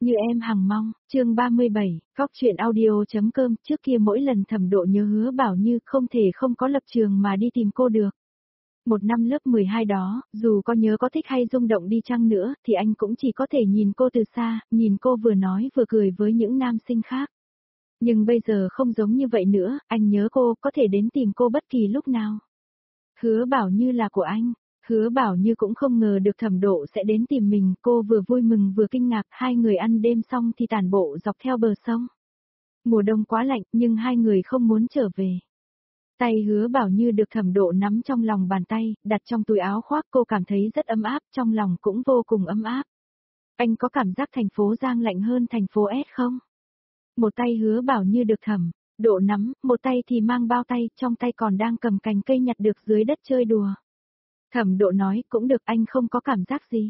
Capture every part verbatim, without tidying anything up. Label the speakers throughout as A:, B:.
A: Như em hằng mong, chương ba mươi bảy, Cóc truyện audio.com. Trước kia mỗi lần Thẩm Độ nhớ Hứa Bảo Như không thể không có lập trường mà đi tìm cô được. Một năm lớp mười hai đó, dù có nhớ có thích hay rung động đi chăng nữa, thì anh cũng chỉ có thể nhìn cô từ xa, nhìn cô vừa nói vừa cười với những nam sinh khác. Nhưng bây giờ không giống như vậy nữa, anh nhớ cô, có thể đến tìm cô bất kỳ lúc nào. Hứa Bảo Như là của anh. Hứa Bảo Như cũng không ngờ được Thẩm Độ sẽ đến tìm mình, cô vừa vui mừng vừa kinh ngạc, hai người ăn đêm xong thì tản bộ dọc theo bờ sông. Mùa đông quá lạnh, nhưng hai người không muốn trở về. Tay Hứa Bảo Như được Thẩm Độ nắm trong lòng bàn tay, đặt trong túi áo khoác, cô cảm thấy rất ấm áp, trong lòng cũng vô cùng ấm áp. Anh có cảm giác thành phố Giang lạnh hơn thành phố S không? Một tay Hứa Bảo Như được Thẩm Độ nắm, một tay thì mang bao tay, trong tay còn đang cầm cành cây nhặt được dưới đất chơi đùa. Thẩm Độ nói, cũng được, anh không có cảm giác gì.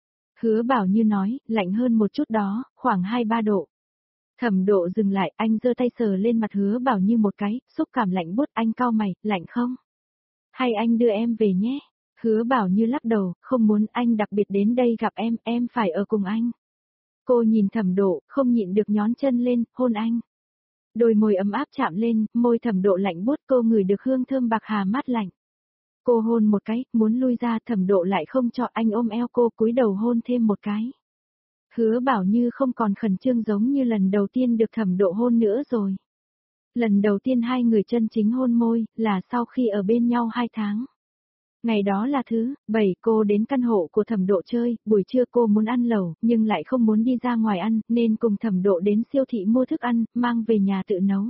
A: Hứa Bảo Như nói, lạnh hơn một chút đó, khoảng hai ba độ. Thẩm Độ dừng lại, anh giơ tay sờ lên mặt Hứa Bảo Như một cái, xúc cảm lạnh buốt, anh cau mày, lạnh không? Hay anh đưa em về nhé? Hứa Bảo Như lắc đầu, không muốn, anh đặc biệt đến đây gặp em, em phải ở cùng anh. Cô nhìn Thẩm Độ, không nhịn được nhón chân lên, hôn anh. Đôi môi ấm áp chạm lên, môi Thẩm Độ lạnh buốt, cô ngửi được hương thơm bạc hà mát lạnh. Cô hôn một cái, muốn lui ra, Thẩm Độ lại không cho, anh ôm eo cô, cúi đầu hôn thêm một cái. Hứa Bảo Như không còn khẩn trương giống như lần đầu tiên được Thẩm Độ hôn nữa rồi. Lần đầu tiên hai người chân chính hôn môi, là sau khi ở bên nhau hai tháng. Ngày đó là thứ bảy, cô đến căn hộ của Thẩm Độ chơi, buổi trưa cô muốn ăn lẩu, nhưng lại không muốn đi ra ngoài ăn, nên cùng Thẩm Độ đến siêu thị mua thức ăn, mang về nhà tự nấu.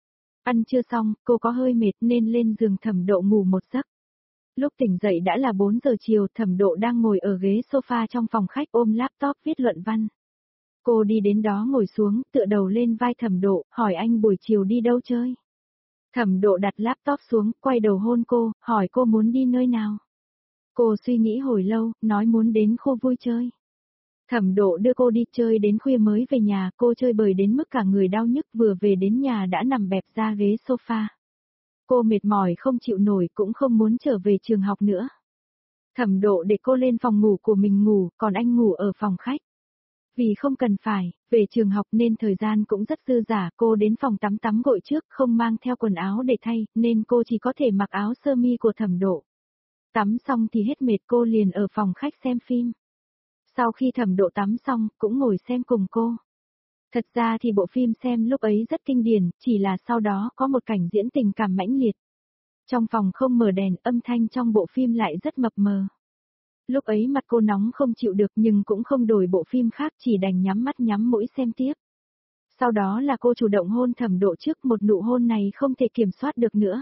A: Ăn chưa xong, cô có hơi mệt nên lên giường Thẩm Độ ngủ một giấc. Lúc tỉnh dậy đã là bốn giờ chiều, Thẩm Độ đang ngồi ở ghế sofa trong phòng khách ôm laptop viết luận văn. Cô đi đến đó ngồi xuống, tựa đầu lên vai Thẩm Độ, hỏi anh buổi chiều đi đâu chơi. Thẩm Độ đặt laptop xuống, quay đầu hôn cô, hỏi cô muốn đi nơi nào. Cô suy nghĩ hồi lâu, nói muốn đến khu vui chơi. Thẩm Độ đưa cô đi chơi đến khuya mới về nhà, cô chơi bời đến mức cả người đau nhức, vừa về đến nhà đã nằm bẹp ra ghế sofa. Cô mệt mỏi không chịu nổi, cũng không muốn trở về trường học nữa. Thẩm Độ để cô lên phòng ngủ của mình ngủ, còn anh ngủ ở phòng khách. Vì không cần phải về trường học nên thời gian cũng rất dư dả, cô đến phòng tắm tắm gội trước, không mang theo quần áo để thay, nên cô chỉ có thể mặc áo sơ mi của Thẩm Độ. Tắm xong thì hết mệt, cô liền ở phòng khách xem phim. Sau khi Thẩm Độ tắm xong, cũng ngồi xem cùng cô. Thật ra thì bộ phim xem lúc ấy rất kinh điển, chỉ là sau đó có một cảnh diễn tình cảm mãnh liệt. Trong phòng không mở đèn, âm thanh trong bộ phim lại rất mập mờ. Lúc ấy mặt cô nóng không chịu được nhưng cũng không đổi bộ phim khác, chỉ đành nhắm mắt nhắm mũi xem tiếp. Sau đó là cô chủ động hôn Thẩm Độ trước, một nụ hôn này không thể kiểm soát được nữa.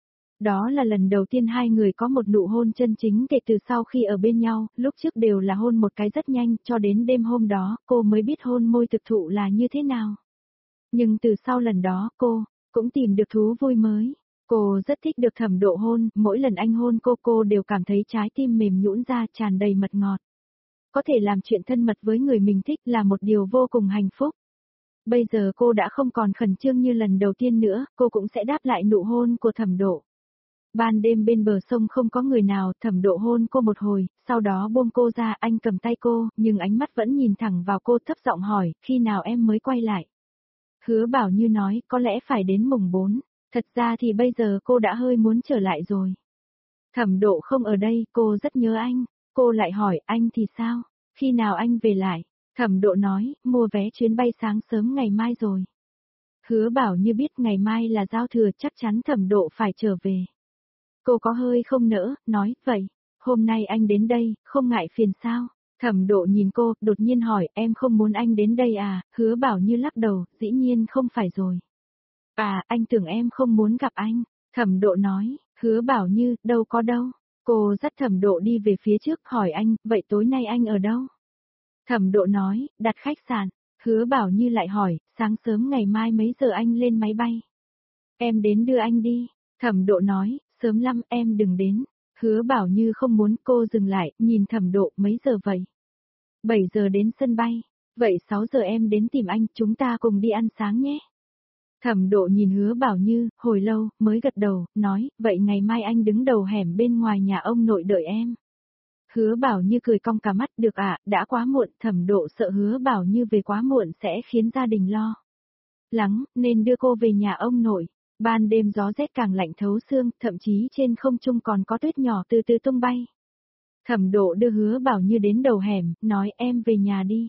A: Đó là lần đầu tiên hai người có một nụ hôn chân chính kể từ sau khi ở bên nhau, lúc trước đều là hôn một cái rất nhanh, cho đến đêm hôm đó, cô mới biết hôn môi thực thụ là như thế nào. Nhưng từ sau lần đó, cô cũng tìm được thú vui mới. Cô rất thích được Thẩm Độ hôn, mỗi lần anh hôn cô, cô đều cảm thấy trái tim mềm nhũn ra, tràn đầy mật ngọt. Có thể làm chuyện thân mật với người mình thích là một điều vô cùng hạnh phúc. Bây giờ cô đã không còn khẩn trương như lần đầu tiên nữa, cô cũng sẽ đáp lại nụ hôn của Thẩm Độ. Ban đêm bên bờ sông không có người nào, Thẩm Độ hôn cô một hồi, sau đó buông cô ra, anh cầm tay cô, nhưng ánh mắt vẫn nhìn thẳng vào cô, thấp giọng hỏi, khi nào em mới quay lại? Hứa Bảo Như nói, có lẽ phải đến mùng bốn. Thật ra thì bây giờ cô đã hơi muốn trở lại rồi. Thẩm Độ không ở đây, cô rất nhớ anh. Cô lại hỏi, anh thì sao? Khi nào anh về lại? Thẩm Độ nói, mua vé chuyến bay sáng sớm ngày mai rồi. Hứa Bảo Như biết ngày mai là giao thừa, chắc chắn Thẩm Độ phải trở về. Cô có hơi không nỡ, nói, vậy, hôm nay anh đến đây, không ngại phiền sao? Thẩm Độ nhìn cô, đột nhiên hỏi, em không muốn anh đến đây à? Hứa Bảo Như lắc đầu, dĩ nhiên không phải rồi. À, anh tưởng em không muốn gặp anh. Thẩm Độ nói, Hứa Bảo Như, đâu có đâu. Cô dắt Thẩm Độ đi về phía trước, hỏi anh, vậy tối nay anh ở đâu? Thẩm Độ nói, đặt khách sạn. Hứa Bảo Như lại hỏi, sáng sớm ngày mai mấy giờ anh lên máy bay? Em đến đưa anh đi. Thẩm Độ nói, sớm lắm, em đừng đến. Hứa Bảo Như không muốn, cô dừng lại, nhìn Thẩm Độ, mấy giờ vậy? bảy giờ đến sân bay. Vậy sáu giờ em đến tìm anh, chúng ta cùng đi ăn sáng nhé. Thẩm Độ nhìn Hứa Bảo Như, hồi lâu, mới gật đầu, nói, vậy ngày mai anh đứng đầu hẻm bên ngoài nhà ông nội đợi em. Hứa Bảo Như cười cong cả mắt, được ạ, đã quá muộn, Thẩm Độ sợ Hứa Bảo Như về quá muộn sẽ khiến gia đình lo lắng, nên đưa cô về nhà ông nội. Ban đêm gió rét càng lạnh thấu xương, thậm chí trên không trung còn có tuyết nhỏ từ từ tung bay. Thẩm Độ đưa Hứa Bảo Như đến đầu hẻm, nói em về nhà đi.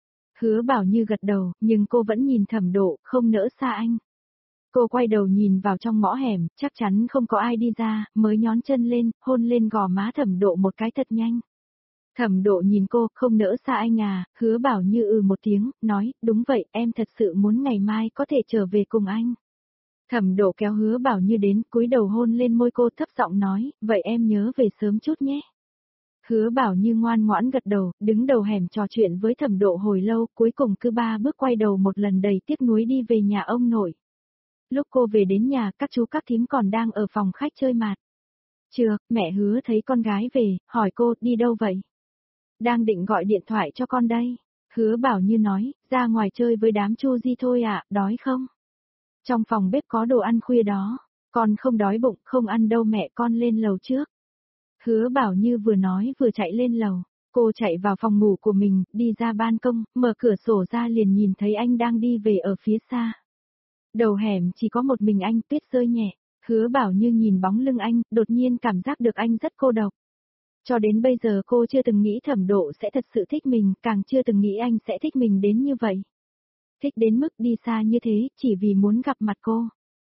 A: Hứa Bảo Như gật đầu, nhưng cô vẫn nhìn Thẩm Độ, không nỡ xa anh. Cô quay đầu nhìn vào trong ngõ hẻm, chắc chắn không có ai đi ra, mới nhón chân lên, hôn lên gò má Thẩm Độ một cái thật nhanh. Thẩm Độ nhìn cô, không nỡ xa anh à, Hứa Bảo Như ừ một tiếng, nói, đúng vậy, em thật sự muốn ngày mai có thể trở về cùng anh. Thẩm Độ kéo Hứa Bảo Như đến, cúi đầu hôn lên môi cô, thấp giọng nói, vậy em nhớ về sớm chút nhé. Hứa Bảo Như ngoan ngoãn gật đầu, đứng đầu hẻm trò chuyện với Thẩm Độ hồi lâu, cuối cùng cứ ba bước quay đầu một lần đầy tiếc nuối đi về nhà ông nội. Lúc cô về đến nhà, các chú các thím còn đang ở phòng khách chơi mạt. Chưa, mẹ Hứa thấy con gái về, hỏi cô, đi đâu vậy? Đang định gọi điện thoại cho con đây. Hứa Bảo Như nói, ra ngoài chơi với đám Chu Di thôi ạ, đói không? Trong phòng bếp có đồ ăn khuya đó, con không đói bụng, không ăn đâu mẹ, con lên lầu trước. Hứa Bảo Như vừa nói vừa chạy lên lầu, cô chạy vào phòng ngủ của mình, đi ra ban công, mở cửa sổ ra liền nhìn thấy anh đang đi về ở phía xa. Đầu hẻm chỉ có một mình anh, tuyết rơi nhẹ, Hứa Bảo Như nhìn bóng lưng anh, đột nhiên cảm giác được anh rất cô độc. Cho đến bây giờ cô chưa từng nghĩ Thẩm Độ sẽ thật sự thích mình, càng chưa từng nghĩ anh sẽ thích mình đến như vậy. Thích đến mức đi xa như thế, chỉ vì muốn gặp mặt cô.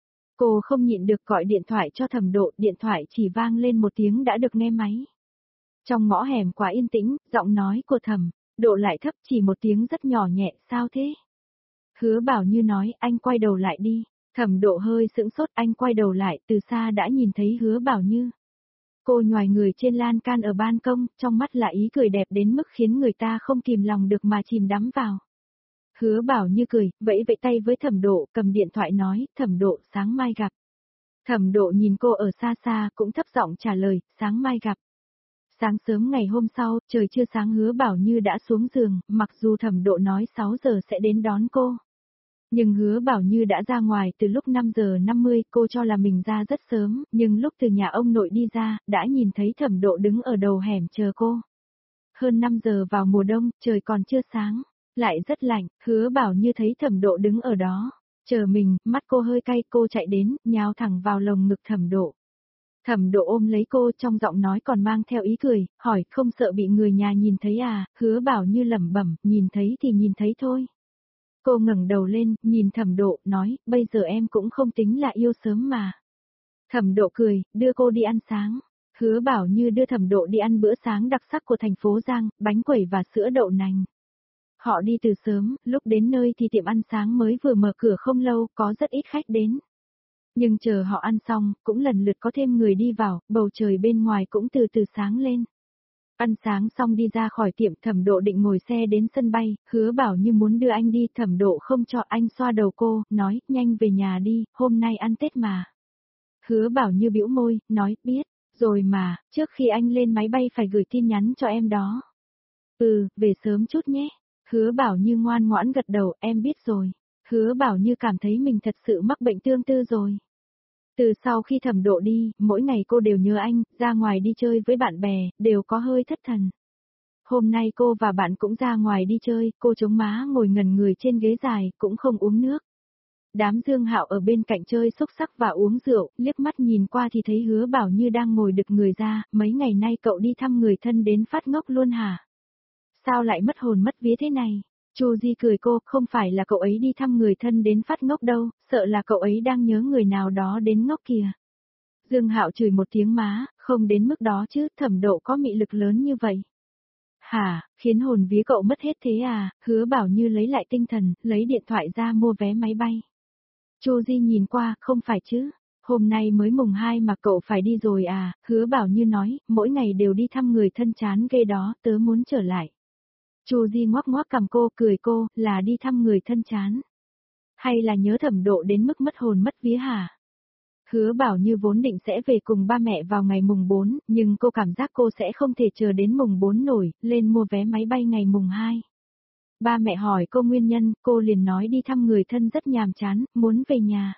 A: Cô không nhịn được gọi điện thoại cho Thẩm Độ, điện thoại chỉ vang lên một tiếng đã được nghe máy. Trong ngõ hẻm quá yên tĩnh, giọng nói của Thẩm Độ lại thấp, chỉ một tiếng rất nhỏ nhẹ, sao thế? Hứa Bảo Như nói, anh quay đầu lại đi. Thẩm Độ hơi sững sốt, anh quay đầu lại, từ xa đã nhìn thấy Hứa Bảo Như. Cô nhoài người trên lan can ở ban công, trong mắt là ý cười đẹp đến mức khiến người ta không kìm lòng được mà chìm đắm vào. Hứa Bảo Như cười, vẫy vẫy tay với Thẩm Độ, cầm điện thoại nói, Thẩm Độ, sáng mai gặp. Thẩm Độ nhìn cô ở xa xa, cũng thấp giọng trả lời, sáng mai gặp. Sáng sớm ngày hôm sau, trời chưa sáng Hứa Bảo Như đã xuống giường, mặc dù Thẩm Độ nói sáu giờ sẽ đến đón cô. Nhưng Hứa Bảo Như đã ra ngoài từ lúc năm giờ năm mươi, cô cho là mình ra rất sớm, nhưng lúc từ nhà ông nội đi ra, đã nhìn thấy Thẩm Độ đứng ở đầu hẻm chờ cô. Hơn năm giờ vào mùa đông, trời còn chưa sáng, lại rất lạnh, Hứa Bảo Như thấy Thẩm Độ đứng ở đó, chờ mình, mắt cô hơi cay, cô chạy đến, nhào thẳng vào lồng ngực Thẩm Độ. Thẩm Độ ôm lấy cô, trong giọng nói còn mang theo ý cười, hỏi, không sợ bị người nhà nhìn thấy à? Hứa Bảo Như lẩm bẩm, nhìn thấy thì nhìn thấy thôi. Cô ngẩng đầu lên, nhìn Thẩm Độ, nói, bây giờ em cũng không tính là yêu sớm mà. Thẩm Độ cười, đưa cô đi ăn sáng. Hứa Bảo Như đưa Thẩm Độ đi ăn bữa sáng đặc sắc của thành phố Giang, bánh quẩy và sữa đậu nành. Họ đi từ sớm, lúc đến nơi thì tiệm ăn sáng mới vừa mở cửa không lâu, có rất ít khách đến. Nhưng chờ họ ăn xong, cũng lần lượt có thêm người đi vào, bầu trời bên ngoài cũng từ từ sáng lên. Ăn sáng xong đi ra khỏi tiệm, Thẩm Độ định ngồi xe đến sân bay, Hứa Bảo Như muốn đưa anh đi, Thẩm Độ không cho, anh xoa đầu cô, nói, nhanh về nhà đi, hôm nay ăn Tết mà. Hứa Bảo Như bĩu môi, nói, biết, rồi mà, trước khi anh lên máy bay phải gửi tin nhắn cho em đó. Ừ, về sớm chút nhé. Hứa Bảo Như ngoan ngoãn gật đầu, em biết rồi. Hứa Bảo Như cảm thấy mình thật sự mắc bệnh tương tư rồi. Từ sau khi Thẩm Độ đi, mỗi ngày cô đều nhớ anh, ra ngoài đi chơi với bạn bè, đều có hơi thất thần. Hôm nay cô và bạn cũng ra ngoài đi chơi, cô chống má ngồi ngần người trên ghế dài, cũng không uống nước. Đám Dương Hạo ở bên cạnh chơi xúc xắc và uống rượu, liếc mắt nhìn qua thì thấy Hứa Bảo Như đang ngồi đực người ra, mấy ngày nay cậu đi thăm người thân đến phát ngốc luôn hả? Sao lại mất hồn mất vía thế này? Chu Di cười cô, không phải là cậu ấy đi thăm người thân đến phát ngốc đâu, sợ là cậu ấy đang nhớ người nào đó đến ngốc kìa. Dương Hạo chửi một tiếng má, không đến mức đó chứ, Thẩm Độ có mị lực lớn như vậy. Hả, khiến hồn vía cậu mất hết thế à? Hứa Bảo Như lấy lại tinh thần, lấy điện thoại ra mua vé máy bay. Chu Di nhìn qua, không phải chứ, hôm nay mới mùng hai mà cậu phải đi rồi à? Hứa Bảo Như nói, mỗi ngày đều đi thăm người thân chán ghê đó, tớ muốn trở lại. Chu Di ngoắc ngoắc cằm cô, cười cô, là đi thăm người thân chán. Hay là nhớ Thẩm Độ đến mức mất hồn mất vía hả? Hứa Bảo Như vốn định sẽ về cùng ba mẹ vào ngày mùng bốn, nhưng cô cảm giác cô sẽ không thể chờ đến mùng bốn nổi, lên mua vé máy bay ngày mùng hai. Ba mẹ hỏi cô nguyên nhân, cô liền nói đi thăm người thân rất nhàm chán, muốn về nhà.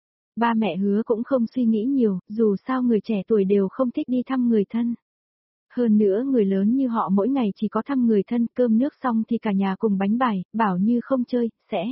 A: Ba mẹ Hứa cũng không suy nghĩ nhiều, dù sao người trẻ tuổi đều không thích đi thăm người thân. Hơn nữa người lớn như họ mỗi ngày chỉ có thăm người thân, cơm nước xong thì cả nhà cùng bánh bài, bảo như không chơi, sẽ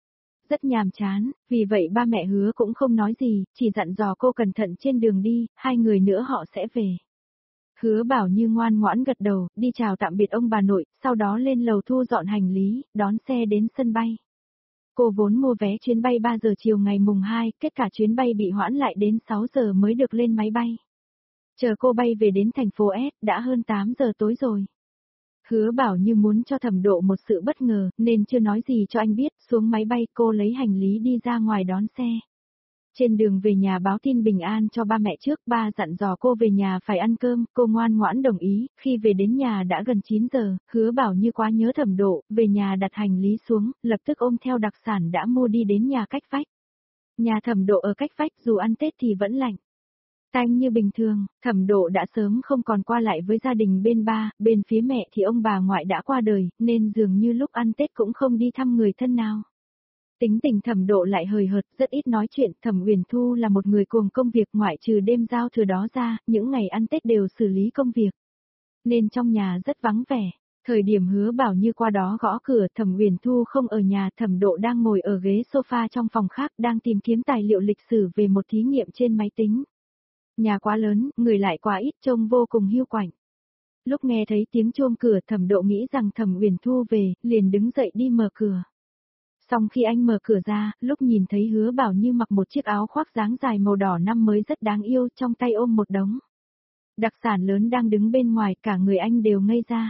A: rất nhàm chán, vì vậy ba mẹ Hứa cũng không nói gì, chỉ dặn dò cô cẩn thận trên đường đi, hai người nữa họ sẽ về. Hứa Bảo Như ngoan ngoãn gật đầu, đi chào tạm biệt ông bà nội, sau đó lên lầu thu dọn hành lý, đón xe đến sân bay. Cô vốn mua vé chuyến bay ba giờ chiều ngày mùng hai, kết cả chuyến bay bị hoãn lại đến sáu giờ mới được lên máy bay. Chờ cô bay về đến thành phố S, đã hơn tám giờ tối rồi. Hứa Bảo Như muốn cho Thẩm Độ một sự bất ngờ, nên chưa nói gì cho anh biết, xuống máy bay cô lấy hành lý đi ra ngoài đón xe. Trên đường về nhà báo tin bình an cho ba mẹ trước, ba dặn dò cô về nhà phải ăn cơm, cô ngoan ngoãn đồng ý, khi về đến nhà đã gần chín giờ, Hứa Bảo Như quá nhớ Thẩm Độ, về nhà đặt hành lý xuống, lập tức ôm theo đặc sản đã mua đi đến nhà cách vách. Nhà Thẩm Độ ở cách vách dù ăn Tết thì vẫn lạnh. Tanh như bình thường, Thẩm Độ đã sớm không còn qua lại với gia đình bên ba, bên phía mẹ thì ông bà ngoại đã qua đời, nên dường như lúc ăn Tết cũng không đi thăm người thân nào. Tính tình Thẩm Độ lại hời hợt, rất ít nói chuyện, Thẩm Uyển Thu là một người cuồng công việc, ngoại trừ đêm giao thừa đó ra, những ngày ăn Tết đều xử lý công việc. Nên trong nhà rất vắng vẻ. Thời điểm Hứa Bảo Như qua đó gõ cửa, Thẩm Uyển Thu không ở nhà, Thẩm Độ đang ngồi ở ghế sofa trong phòng khác, đang tìm kiếm tài liệu lịch sử về một thí nghiệm trên máy tính. Nhà quá lớn, người lại quá ít, trông vô cùng hiu quạnh. Lúc nghe thấy tiếng chuông cửa, Thẩm Độ nghĩ rằng Thẩm Uyển Thu về, liền đứng dậy đi mở cửa. Xong khi anh mở cửa ra, lúc nhìn thấy Hứa Bảo Như mặc một chiếc áo khoác dáng dài màu đỏ năm mới rất đáng yêu, trong tay ôm một đống đặc sản lớn đang đứng bên ngoài, cả người anh đều ngây ra.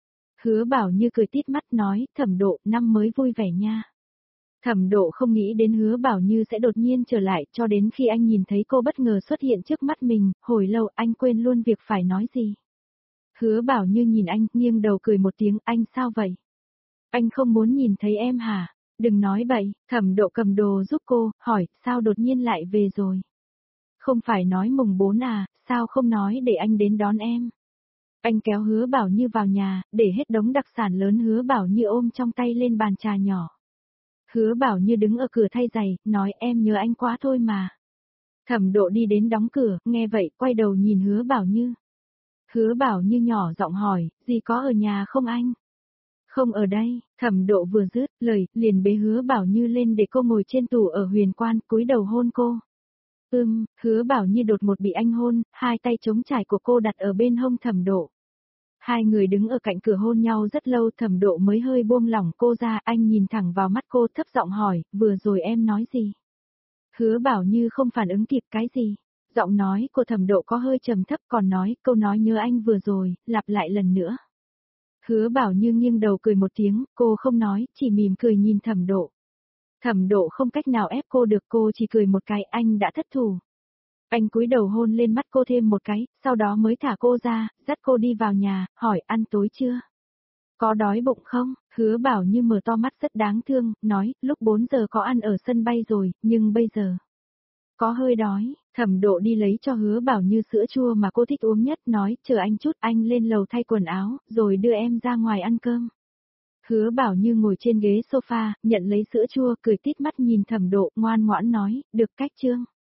A: Hứa Bảo Như cười tít mắt nói, Thẩm Độ, năm mới vui vẻ nha. Thẩm Độ không nghĩ đến Hứa Bảo Như sẽ đột nhiên trở lại, cho đến khi anh nhìn thấy cô bất ngờ xuất hiện trước mắt mình, hồi lâu anh quên luôn việc phải nói gì. Hứa Bảo Như nhìn anh, nghiêng đầu cười một tiếng, anh sao vậy? Anh không muốn nhìn thấy em hả? Đừng nói bậy, Thẩm Độ cầm đồ giúp cô, hỏi, sao đột nhiên lại về rồi? Không phải nói mùng bốn à, sao không nói để anh đến đón em? Anh kéo Hứa Bảo Như vào nhà, để hết đống đặc sản lớn Hứa Bảo Như ôm trong tay lên bàn trà nhỏ. Hứa Bảo Như đứng ở cửa thay giày, nói em nhớ anh quá thôi mà. Thẩm Độ đi đến đóng cửa, nghe vậy, quay đầu nhìn Hứa Bảo Như. Hứa Bảo Như nhỏ giọng hỏi, gì có ở nhà không anh? Không ở đây, Thẩm Độ vừa dứt lời, liền bế Hứa Bảo Như lên để cô ngồi trên tủ ở Huyền Quan, cúi đầu hôn cô. Ưm, Hứa Bảo Như đột một bị anh hôn, hai tay trống trải của cô đặt ở bên hông Thẩm Độ. Hai người đứng ở cạnh cửa hôn nhau rất lâu, Thẩm Độ mới hơi buông lỏng cô ra, anh nhìn thẳng vào mắt cô thấp giọng hỏi, vừa rồi em nói gì? Hứa Bảo Như không phản ứng kịp cái gì. Giọng nói của Thẩm Độ có hơi trầm thấp, còn nói, câu nói nhớ anh vừa rồi, lặp lại lần nữa. Hứa Bảo Như nghiêng đầu cười một tiếng, cô không nói, chỉ mỉm cười nhìn Thẩm Độ. Thẩm Độ không cách nào ép cô được, cô chỉ cười một cái, anh đã thất thủ. Anh cúi đầu hôn lên mắt cô thêm một cái, sau đó mới thả cô ra, dắt cô đi vào nhà, hỏi ăn tối chưa? Có đói bụng không? Hứa Bảo Như mở to mắt rất đáng thương, nói, lúc bốn giờ có ăn ở sân bay rồi, nhưng bây giờ có hơi đói. Thẩm Độ đi lấy cho Hứa Bảo Như sữa chua mà cô thích uống nhất, nói, chờ anh chút, anh lên lầu thay quần áo, rồi đưa em ra ngoài ăn cơm. Hứa Bảo Như ngồi trên ghế sofa, nhận lấy sữa chua, cười tít mắt nhìn Thẩm Độ, ngoan ngoãn nói, được cách chưa?